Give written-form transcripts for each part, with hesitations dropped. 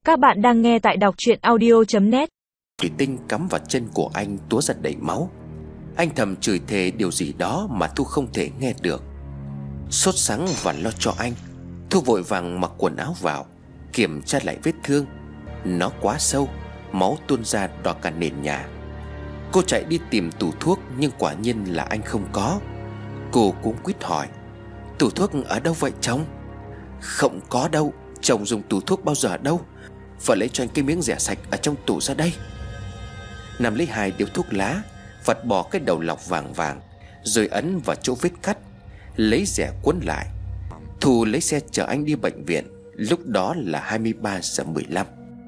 Các bạn đang nghe tại đọc truyện audio.net. Thủy tinh cắm vào chân của anh túa ra đầy máu. Anh thầm chửi thề điều gì đó mà Thu không thể nghe được. Sốt sắng và lo cho anh, Thu vội vàng mặc quần áo vào, kiểm tra lại vết thương. Nó quá sâu, máu tuôn ra đỏ cả nền nhà. Cô chạy đi tìm tủ thuốc, nhưng quả nhiên là anh không có. Cô cũng quýt hỏi: "Tủ thuốc ở đâu vậy chồng?" "Không có đâu, chồng dùng tủ thuốc bao giờ đâu. Vợ lấy cho anh cái miếng rẻ sạch ở trong tủ ra đây." Nam lấy 2 điếu thuốc lá, vặt bỏ cái đầu lọc vàng vàng, rồi ấn vào chỗ vết cắt, lấy rẻ quấn lại. Thu lấy xe chở anh đi bệnh viện. Lúc đó là 23:15.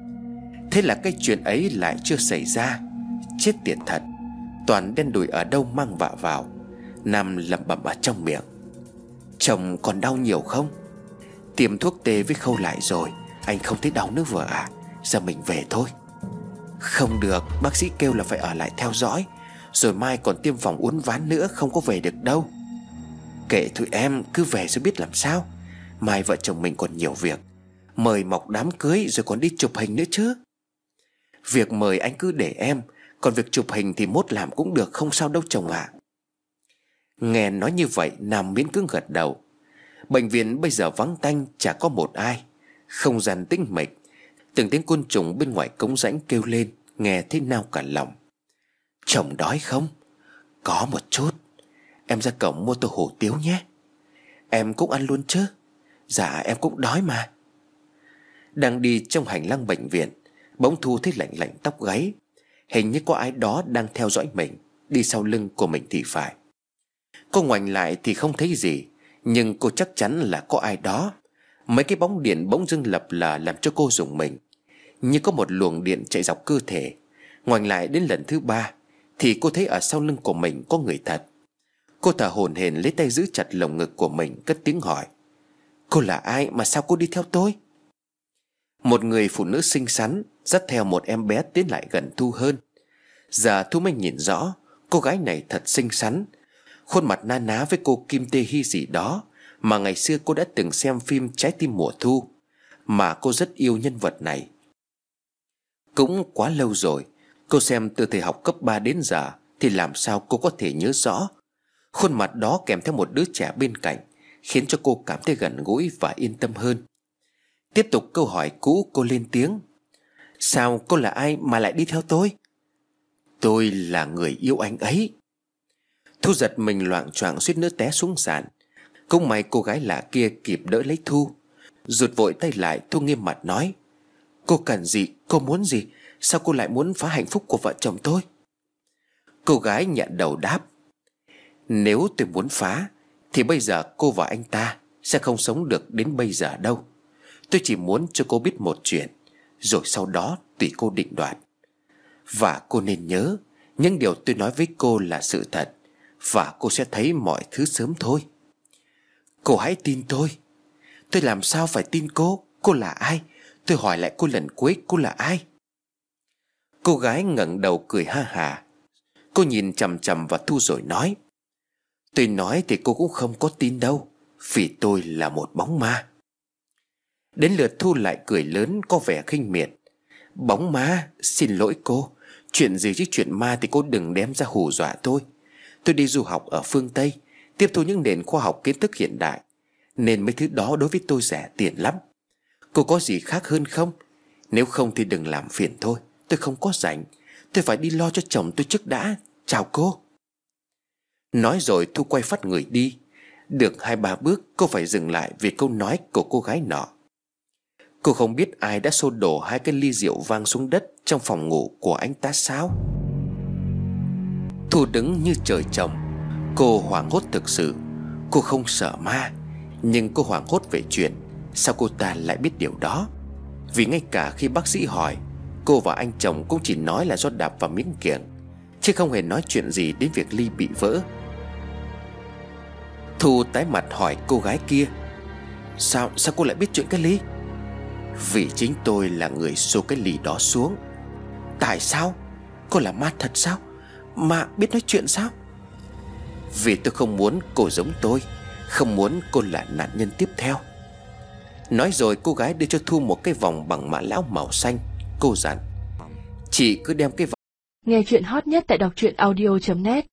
Thế là cái chuyện ấy lại chưa xảy ra. Chết tiệt thật, toàn đen đủi ở đâu mang vạ vào. Nam lẩm bẩm ở trong miệng: "Chồng còn đau nhiều không?" "Tiêm thuốc tê với khâu lại rồi, anh không thấy đau nữa vợ à? Giờ mình về thôi." "Không được, bác sĩ kêu là phải ở lại theo dõi, rồi mai còn tiêm phòng uốn ván nữa, không có về được đâu." "Kệ thôi em, cứ về rồi biết làm sao. Mai vợ chồng mình còn nhiều việc, mời mọc đám cưới rồi còn đi chụp hình nữa chứ." "Việc mời anh cứ để em, còn việc chụp hình thì mốt làm cũng được, không sao đâu chồng ạ." Nghe nói như vậy, Nam miễn cưỡng gật đầu. Bệnh viện bây giờ vắng tanh, chả có một ai. Không gian tĩnh mịch. Từng tiếng côn trùng bên ngoài cống rãnh kêu lên, nghe thấy nao cả lòng. "Chồng đói không?" "Có một chút. Em ra cổng mua tô hủ tiếu nhé." "Em cũng ăn luôn chứ?" "Dạ em cũng đói mà." Đang đi trong hành lang bệnh viện, bỗng Thu thấy lạnh lạnh tóc gáy. Hình như có ai đó đang theo dõi mình, đi sau lưng của mình thì phải. Cô ngoảnh lại thì không thấy gì, nhưng cô chắc chắn là có ai đó. Mấy cái bóng điện bỗng dưng lập lờ làm cho cô rùng mình, như có một luồng điện chạy dọc cơ thể. Ngoảnh lại đến lần thứ 3 thì cô thấy ở sau lưng của mình có người thật. Cô thở hổn hển lấy tay giữ chặt lồng ngực của mình, cất tiếng hỏi: "Cô là ai mà sao cô đi theo tôi?" Một người phụ nữ xinh xắn dắt theo một em bé tiến lại gần Thu hơn. Giờ Thu mới nhìn rõ, cô gái này thật xinh xắn. Khuôn mặt na ná với cô Kim Tae Hee gì đó mà ngày xưa cô đã từng xem phim Trái tim mùa thu, mà cô rất yêu nhân vật này. Cũng quá lâu rồi, cô xem từ thời học cấp 3 đến giờ thì làm sao cô có thể nhớ rõ. Khuôn mặt đó kèm theo một đứa trẻ bên cạnh khiến cho cô cảm thấy gần gũi và yên tâm hơn. Tiếp tục câu hỏi cũ, cô lên tiếng: "Sao cô là ai mà lại đi theo tôi?" "Tôi là người yêu anh ấy." Thu giật mình loạng choạng suýt nữa té xuống sàn. Cũng may cô gái lạ kia kịp đỡ lấy Thu. Rụt vội tay lại, Thu nghiêm mặt nói: "Cô cần gì, cô muốn gì? Sao cô lại muốn phá hạnh phúc của vợ chồng tôi?" Cô gái nhận đầu đáp: "Nếu tôi muốn phá thì bây giờ cô và anh ta sẽ không sống được đến bây giờ đâu. Tôi chỉ muốn cho cô biết một chuyện, rồi sau đó tùy cô định đoạt. Và cô nên nhớ, những điều tôi nói với cô là sự thật, và cô sẽ thấy mọi thứ sớm thôi. Cô hãy tin tôi." "Tôi làm sao phải tin cô? Cô là ai? Tôi hỏi lại cô lần cuối, cô là ai?" Cô gái ngẩng đầu cười ha hả. Cô nhìn chằm chằm vào Thu rồi nói: "Tôi nói thì cô cũng không có tin đâu, vì tôi là một bóng ma." Đến lượt Thu lại cười lớn, có vẻ khinh miệt: "Bóng ma? Xin lỗi cô. Chuyện gì chứ chuyện ma thì cô đừng đem ra hù dọa tôi. Tôi đi du học ở phương Tây, tiếp thu những nền khoa học kiến thức hiện đại, nên mấy thứ đó đối với tôi rẻ tiền lắm. Cô có gì khác hơn không? Nếu không thì đừng làm phiền thôi, tôi không có rảnh. Tôi phải đi lo cho chồng tôi trước đã. Chào cô." Nói rồi Thu quay phắt người đi. Được 2-3 bước, cô phải dừng lại vì câu nói của cô gái nọ. Cô không biết ai đã xô đổ 2 cái ly rượu vang xuống đất trong phòng ngủ của anh ta sao? Thu đứng như trời trồng. Cô hoảng hốt thực sự. Cô không sợ ma, nhưng cô hoảng hốt về chuyện sao cô ta lại biết điều đó. Vì ngay cả khi bác sĩ hỏi, cô và anh chồng cũng chỉ nói là do đạp vào miếng kiểng, chứ không hề nói chuyện gì đến việc ly bị vỡ. Thu tái mặt hỏi cô gái kia: Sao cô lại biết chuyện cái ly?" "Vì chính tôi là người xô cái ly đó xuống." "Tại sao? Cô là ma thật sao? Ma biết nói chuyện sao?" "Vì tôi không muốn cô giống tôi, không muốn cô là nạn nhân tiếp theo." Nói rồi cô gái đưa cho Thu một cái vòng bằng mã lão màu xanh. Cô dặn: chị cứ đem cái vòng. Nghe chuyện hot nhất tại đọc truyện audio.net.